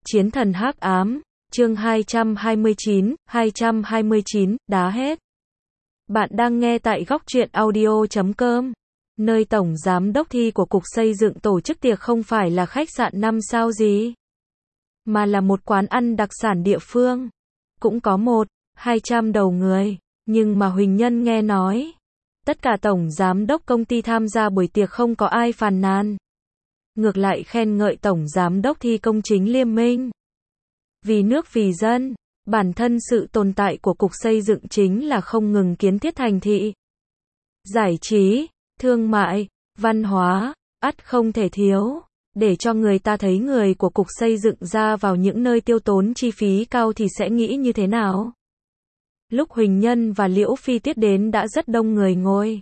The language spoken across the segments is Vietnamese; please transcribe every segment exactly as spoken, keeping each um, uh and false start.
Chiến thần hắc ám, chương hai trăm hai mươi chín, hai trăm hai mươi chín, đá hết. Bạn đang nghe tại góc truyện audio chấm com, nơi tổng giám đốc thi của Cục Xây dựng tổ chức tiệc không phải là khách sạn năm sao gì, mà là một quán ăn đặc sản địa phương. Cũng có một, hai trăm đầu người, nhưng mà Huỳnh Nhân nghe nói, tất cả tổng giám đốc công ty tham gia buổi tiệc không có ai phàn nàn. Ngược lại khen ngợi tổng giám đốc thi công chính liêm minh. Vì nước vì dân, bản thân sự tồn tại của Cục Xây dựng chính là không ngừng kiến thiết thành thị. Giải trí, thương mại, văn hóa, ắt không thể thiếu. Để cho người ta thấy người của Cục Xây dựng ra vào những nơi tiêu tốn chi phí cao thì sẽ nghĩ như thế nào. Lúc Huỳnh Nhân và Liễu Phi Tiết đến đã rất đông người ngồi.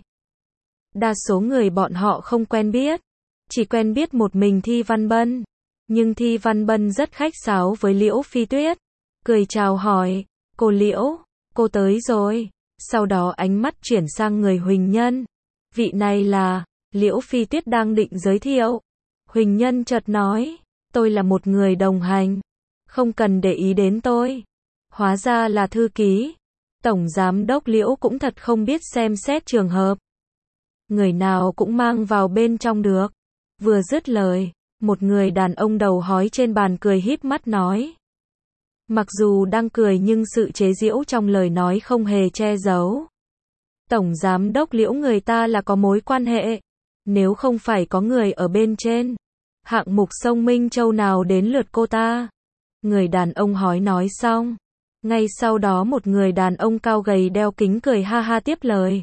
Đa số người bọn họ không quen biết. Chỉ quen biết một mình Thi Văn Bân. Nhưng Thi Văn Bân rất khách sáo với Liễu Phi Tuyết. Cười chào hỏi, cô Liễu, cô tới rồi. Sau đó ánh mắt chuyển sang người Huỳnh Nhân. Vị này là, Liễu Phi Tuyết đang định giới thiệu. Huỳnh Nhân chợt nói, tôi là một người đồng hành. Không cần để ý đến tôi. Hóa ra là thư ký. Tổng giám đốc Liễu cũng thật không biết xem xét trường hợp. Người nào cũng mang vào bên trong được. Vừa dứt lời, một người đàn ông đầu hói trên bàn cười híp mắt nói. Mặc dù đang cười nhưng sự chế giễu trong lời nói không hề che giấu. Tổng giám đốc Liễu người ta là có mối quan hệ. Nếu không phải có người ở bên trên, hạng mục sông Minh Châu nào đến lượt cô ta? Người đàn ông hói nói xong. Ngay sau đó một người đàn ông cao gầy đeo kính cười ha ha tiếp lời.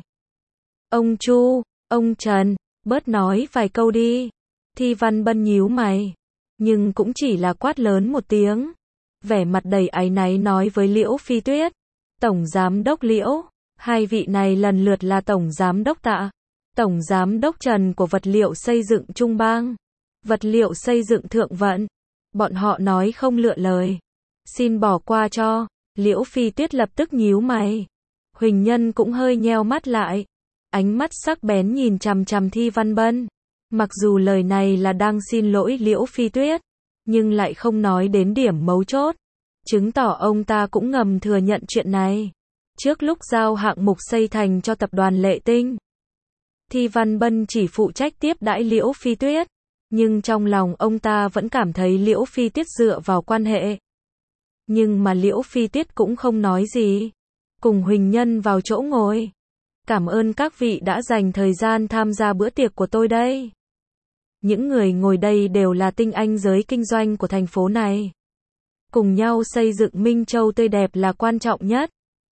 Ông Chu, ông Trần, bớt nói vài câu đi. Thi Văn Bân nhíu mày, nhưng cũng chỉ là quát lớn một tiếng. Vẻ mặt đầy áy náy nói với Liễu Phi Tuyết. Tổng giám đốc Liễu, hai vị này lần lượt là tổng giám đốc Tạ, tổng giám đốc Trần của vật liệu xây dựng Trung Bang, vật liệu xây dựng Thượng Vận. Bọn họ nói không lựa lời. Xin bỏ qua cho. Liễu Phi Tuyết lập tức nhíu mày. Huỳnh Nhân cũng hơi nheo mắt lại. Ánh mắt sắc bén nhìn chằm chằm Thi Văn Bân. Mặc dù lời này là đang xin lỗi Liễu Phi Tuyết, nhưng lại không nói đến điểm mấu chốt. Chứng tỏ ông ta cũng ngầm thừa nhận chuyện này. Trước lúc giao hạng mục xây thành cho tập đoàn Lệ Tinh, Thi Văn Bân chỉ phụ trách tiếp đãi Liễu Phi Tuyết. Nhưng trong lòng ông ta vẫn cảm thấy Liễu Phi Tuyết dựa vào quan hệ. Nhưng mà Liễu Phi Tuyết cũng không nói gì. Cùng Huỳnh Nhân vào chỗ ngồi. Cảm ơn các vị đã dành thời gian tham gia bữa tiệc của tôi đây. Những người ngồi đây đều là tinh anh giới kinh doanh của thành phố này. Cùng nhau xây dựng Minh Châu tươi đẹp là quan trọng nhất.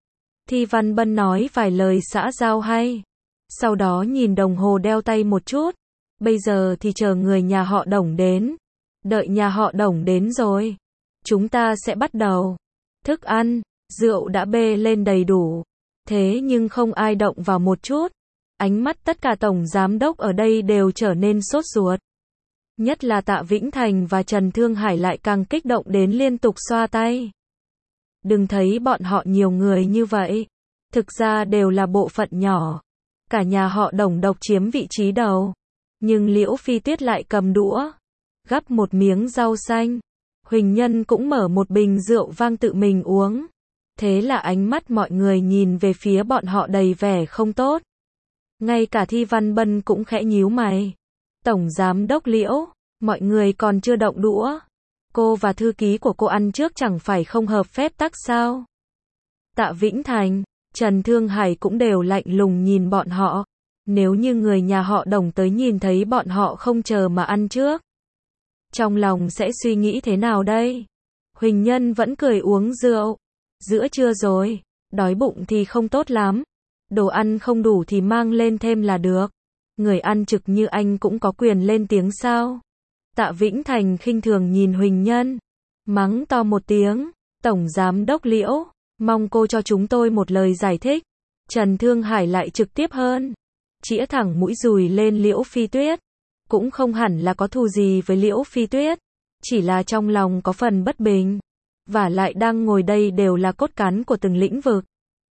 Thi Văn Bân nói vài lời xã giao hay. Sau đó nhìn đồng hồ đeo tay một chút. Bây giờ thì chờ người nhà họ Đồng đến. Đợi nhà họ Đồng đến rồi, chúng ta sẽ bắt đầu. Thức ăn, rượu đã bê lên đầy đủ. Thế nhưng không ai động vào một chút. Ánh mắt tất cả tổng giám đốc ở đây đều trở nên sốt ruột. Nhất là Tạ Vĩnh Thành và Trần Thương Hải lại càng kích động đến liên tục xoa tay. Đừng thấy bọn họ nhiều người như vậy. Thực ra đều là bộ phận nhỏ. Cả nhà họ Đồng độc chiếm vị trí đầu. Nhưng Liễu Phi Tuyết lại cầm đũa, gắp một miếng rau xanh. Huỳnh Nhân cũng mở một bình rượu vang tự mình uống. Thế là ánh mắt mọi người nhìn về phía bọn họ đầy vẻ không tốt. Ngay cả Thi Văn Bân cũng khẽ nhíu mày. Tổng giám đốc Liễu, mọi người còn chưa động đũa. Cô và thư ký của cô ăn trước chẳng phải không hợp phép tắc sao? Tạ Vĩnh Thành, Trần Thương Hải cũng đều lạnh lùng nhìn bọn họ. Nếu như người nhà họ Đồng tới nhìn thấy bọn họ không chờ mà ăn trước, trong lòng sẽ suy nghĩ thế nào đây? Huỳnh Nhân vẫn cười uống rượu. Giữa trưa rồi, đói bụng thì không tốt lắm. Đồ ăn không đủ thì mang lên thêm là được. Người ăn trực như anh cũng có quyền lên tiếng sao? Tạ Vĩnh Thành khinh thường nhìn Huỳnh Nhân, mắng to một tiếng. Tổng giám đốc Liễu, mong cô cho chúng tôi một lời giải thích. Trần Thương Hải lại trực tiếp hơn. Chĩa thẳng mũi dùi lên Liễu Phi Tuyết. Cũng không hẳn là có thù gì với Liễu Phi Tuyết. Chỉ là trong lòng có phần bất bình. Và lại đang ngồi đây đều là cốt cán của từng lĩnh vực.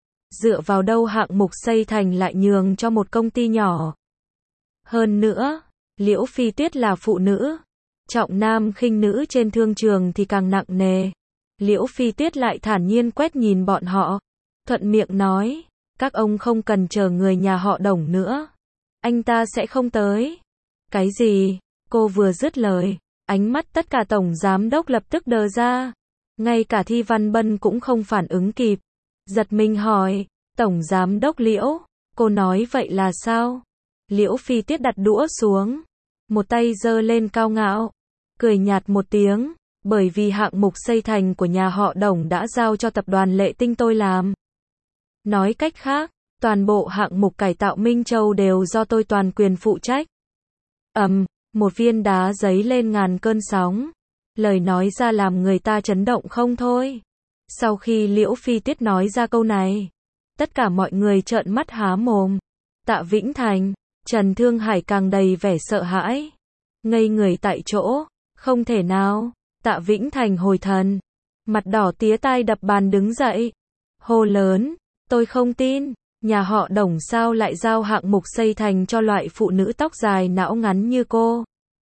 Dựa vào đâu hạng mục xây thành lại nhường cho một công ty nhỏ. Hơn nữa, Liễu Phi Tuyết là phụ nữ. trọng nam khinh nữ trên thương trường thì càng nặng nề. Liễu Phi Tuyết lại thản nhiên quét nhìn bọn họ, thuận miệng nói, các ông không cần chờ người nhà họ Đồng nữa. Anh ta sẽ không tới. Cái gì? Cô vừa dứt lời, ánh mắt tất cả tổng giám đốc lập tức đờ ra. Ngay cả Thi Văn Bân cũng không phản ứng kịp. Giật mình hỏi, tổng giám đốc Liễu, cô nói vậy là sao? Liễu Phi Tuyết đặt đũa xuống, một tay giơ lên cao ngạo, cười nhạt một tiếng, bởi vì hạng mục xây thành của nhà họ Đồng đã giao cho tập đoàn Lệ Tinh tôi làm. Nói cách khác, toàn bộ hạng mục cải tạo Minh Châu đều do tôi toàn quyền phụ trách. Ầm, một viên đá giấy lên ngàn cơn sóng. Lời nói ra làm người ta chấn động không thôi. Sau khi Liễu Phi Tuyết nói ra câu này, tất cả mọi người trợn mắt há mồm. Tạ Vĩnh Thành, Trần Thương Hải càng đầy vẻ sợ hãi. Ngây người tại chỗ, không thể nào. Tạ Vĩnh Thành hồi thần, mặt đỏ tía tai đập bàn đứng dậy. Hô lớn, tôi không tin, nhà họ Đồng sao lại giao hạng mục xây thành cho loại phụ nữ tóc dài não ngắn như cô.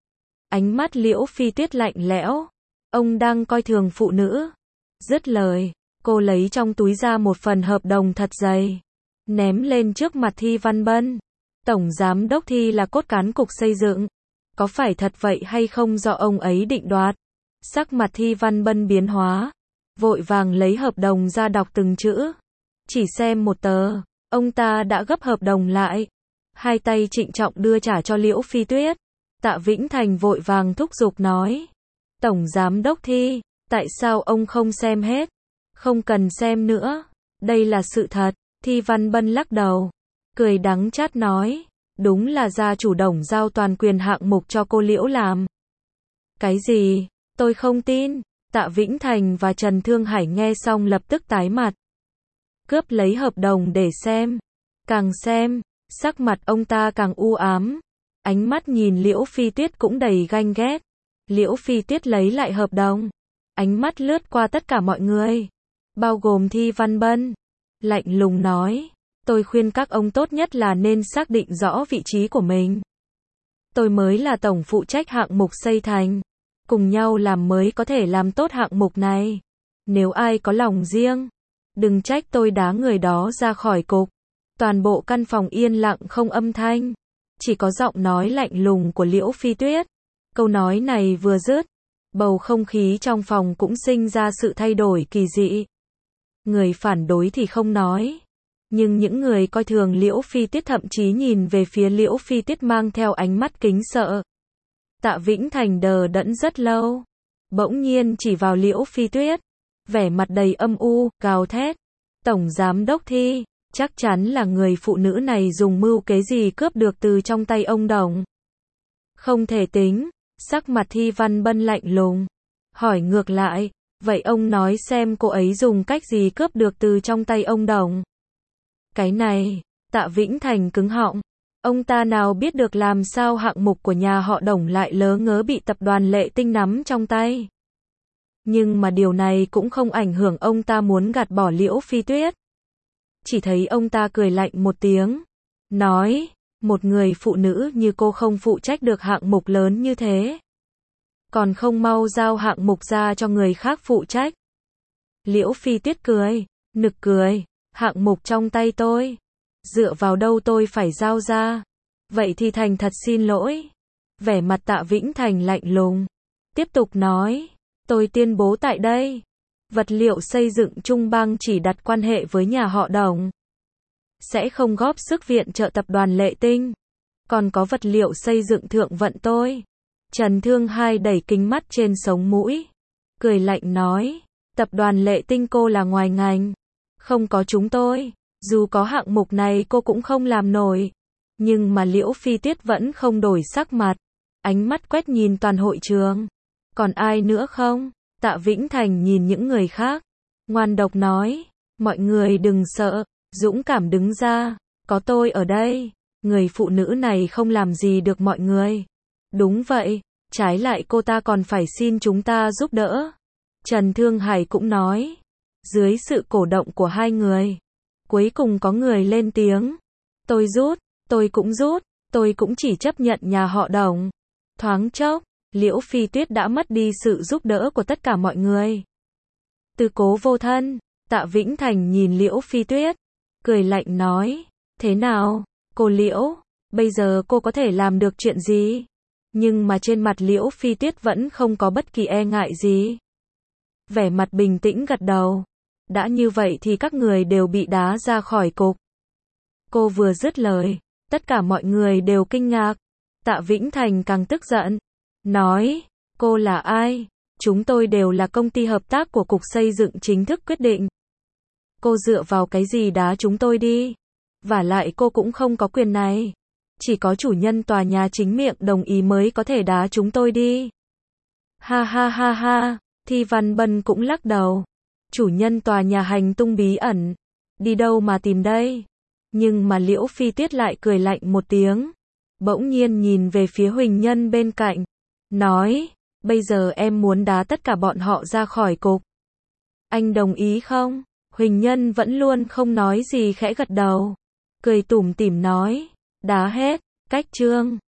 Ánh mắt Liễu Phi Tuyết lạnh lẽo, ông đang coi thường phụ nữ. Dứt lời, cô lấy trong túi ra một phần hợp đồng thật dày, ném lên trước mặt Thi Văn Bân. Tổng giám đốc Thi là cốt cán cục xây dựng, có phải thật vậy hay không do ông ấy định đoạt. Sắc mặt Thi Văn Bân biến hóa, vội vàng lấy hợp đồng ra đọc từng chữ. Chỉ xem một tờ, ông ta đã gấp hợp đồng lại, hai tay trịnh trọng đưa trả cho Liễu Phi Tuyết. Tạ Vĩnh Thành vội vàng thúc giục nói, tổng giám đốc Thi, tại sao ông không xem hết? Không cần xem nữa, đây là sự thật. Thi Văn Bân lắc đầu, cười đắng chát nói, đúng là gia chủ Đồng giao toàn quyền hạng mục cho cô Liễu làm. Cái gì? Tôi không tin. Tạ Vĩnh Thành và Trần Thương Hải nghe xong lập tức tái mặt, cướp lấy hợp đồng để xem. Càng xem, sắc mặt ông ta càng u ám, ánh mắt nhìn Liễu Phi Tuyết cũng đầy ganh ghét. Liễu Phi Tuyết lấy lại hợp đồng, ánh mắt lướt qua tất cả mọi người, bao gồm Thi Văn Bân, lạnh lùng nói, tôi khuyên các ông tốt nhất là nên xác định rõ vị trí của mình. Tôi mới là tổng phụ trách hạng mục xây thành, cùng nhau làm mới có thể làm tốt hạng mục này. Nếu ai có lòng riêng, đừng trách tôi đá người đó ra khỏi cục. Toàn bộ căn phòng yên lặng không âm thanh, chỉ có giọng nói lạnh lùng của Liễu Phi Tuyết. Câu nói này vừa dứt, bầu không khí trong phòng cũng sinh ra sự thay đổi kỳ dị. Người phản đối thì không nói, nhưng những người coi thường Liễu Phi Tuyết thậm chí nhìn về phía Liễu Phi Tuyết mang theo ánh mắt kính sợ. Tạ Vĩnh Thành đờ đẫn rất lâu, bỗng nhiên chỉ vào Liễu Phi Tuyết, vẻ mặt đầy âm u, gào thét, tổng giám đốc Thi, chắc chắn là người phụ nữ này dùng mưu kế gì cướp được từ trong tay ông Đồng. Không thể tính. Sắc mặt Thi Văn Bân lạnh lùng, hỏi ngược lại, vậy ông nói xem cô ấy dùng cách gì cướp được từ trong tay ông Đồng. Cái này, Tạ Vĩnh Thành cứng họng, ông ta nào biết được làm sao hạng mục của nhà họ Đồng lại lớ ngớ bị tập đoàn Lệ Tinh nắm trong tay. Nhưng mà điều này cũng không ảnh hưởng ông ta muốn gạt bỏ Liễu Phi Tuyết. Chỉ thấy ông ta cười lạnh một tiếng, nói, một người phụ nữ như cô không phụ trách được hạng mục lớn như thế, còn không mau giao hạng mục ra cho người khác phụ trách. Liễu Phi Tuyết cười, nực cười, hạng mục trong tay tôi, dựa vào đâu tôi phải giao ra, vậy thì thành thật xin lỗi. Vẻ mặt Tạ Vĩnh Thành lạnh lùng, tiếp tục nói, tôi tuyên bố tại đây, vật liệu xây dựng Trung Bang chỉ đặt quan hệ với nhà họ Đồng, sẽ không góp sức viện trợ tập đoàn Lệ Tinh. Còn có vật liệu xây dựng Thượng Vận tôi. Trần Thương Hải đẩy kính mắt trên sống mũi, cười lạnh nói, tập đoàn Lệ Tinh cô là ngoài ngành, không có chúng tôi, dù có hạng mục này cô cũng không làm nổi. Nhưng mà Liễu Phi Tuyết vẫn không đổi sắc mặt, ánh mắt quét nhìn toàn hội trường. Còn ai nữa không? Tạ Vĩnh Thành nhìn những người khác, ngoan độc nói, mọi người đừng sợ, dũng cảm đứng ra, có tôi ở đây, người phụ nữ này không làm gì được mọi người. Đúng vậy, trái lại cô ta còn phải xin chúng ta giúp đỡ. Trần Thương Hải cũng nói, dưới sự cổ động của hai người, cuối cùng có người lên tiếng, tôi rút, tôi cũng rút, tôi cũng chỉ chấp nhận nhà họ Đồng. Thoáng chốc, Liễu Phi Tuyết đã mất đi sự giúp đỡ của tất cả mọi người. Từ Cố vô thân, Tạ Vĩnh Thành nhìn Liễu Phi Tuyết, cười lạnh nói, thế nào, cô Liễu, bây giờ cô có thể làm được chuyện gì? Nhưng mà trên mặt Liễu Phi Tuyết vẫn không có bất kỳ e ngại gì. Vẻ mặt bình tĩnh gật đầu. Đã như vậy thì các người đều bị đá ra khỏi cục. Cô vừa dứt lời, tất cả mọi người đều kinh ngạc. Tạ Vĩnh Thành càng tức giận, nói, cô là ai? Chúng tôi đều là công ty hợp tác của Cục Xây dựng chính thức quyết định. Cô dựa vào cái gì đá chúng tôi đi? Vả lại cô cũng không có quyền này. Chỉ có chủ nhân tòa nhà chính miệng đồng ý mới có thể đá chúng tôi đi. Ha ha ha ha, Thi Văn Bân cũng lắc đầu. Chủ nhân tòa nhà hành tung bí ẩn. Đi đâu mà tìm đây? Nhưng mà Liễu Phi Tuyết lại cười lạnh một tiếng. Bỗng nhiên nhìn về phía Huỳnh Nhân bên cạnh. Nói, bây giờ em muốn đá tất cả bọn họ ra khỏi cục. Anh đồng ý không? Huỳnh Nhân vẫn luôn không nói gì khẽ gật đầu. Cười tủm tỉm nói, đá hết, cách trương.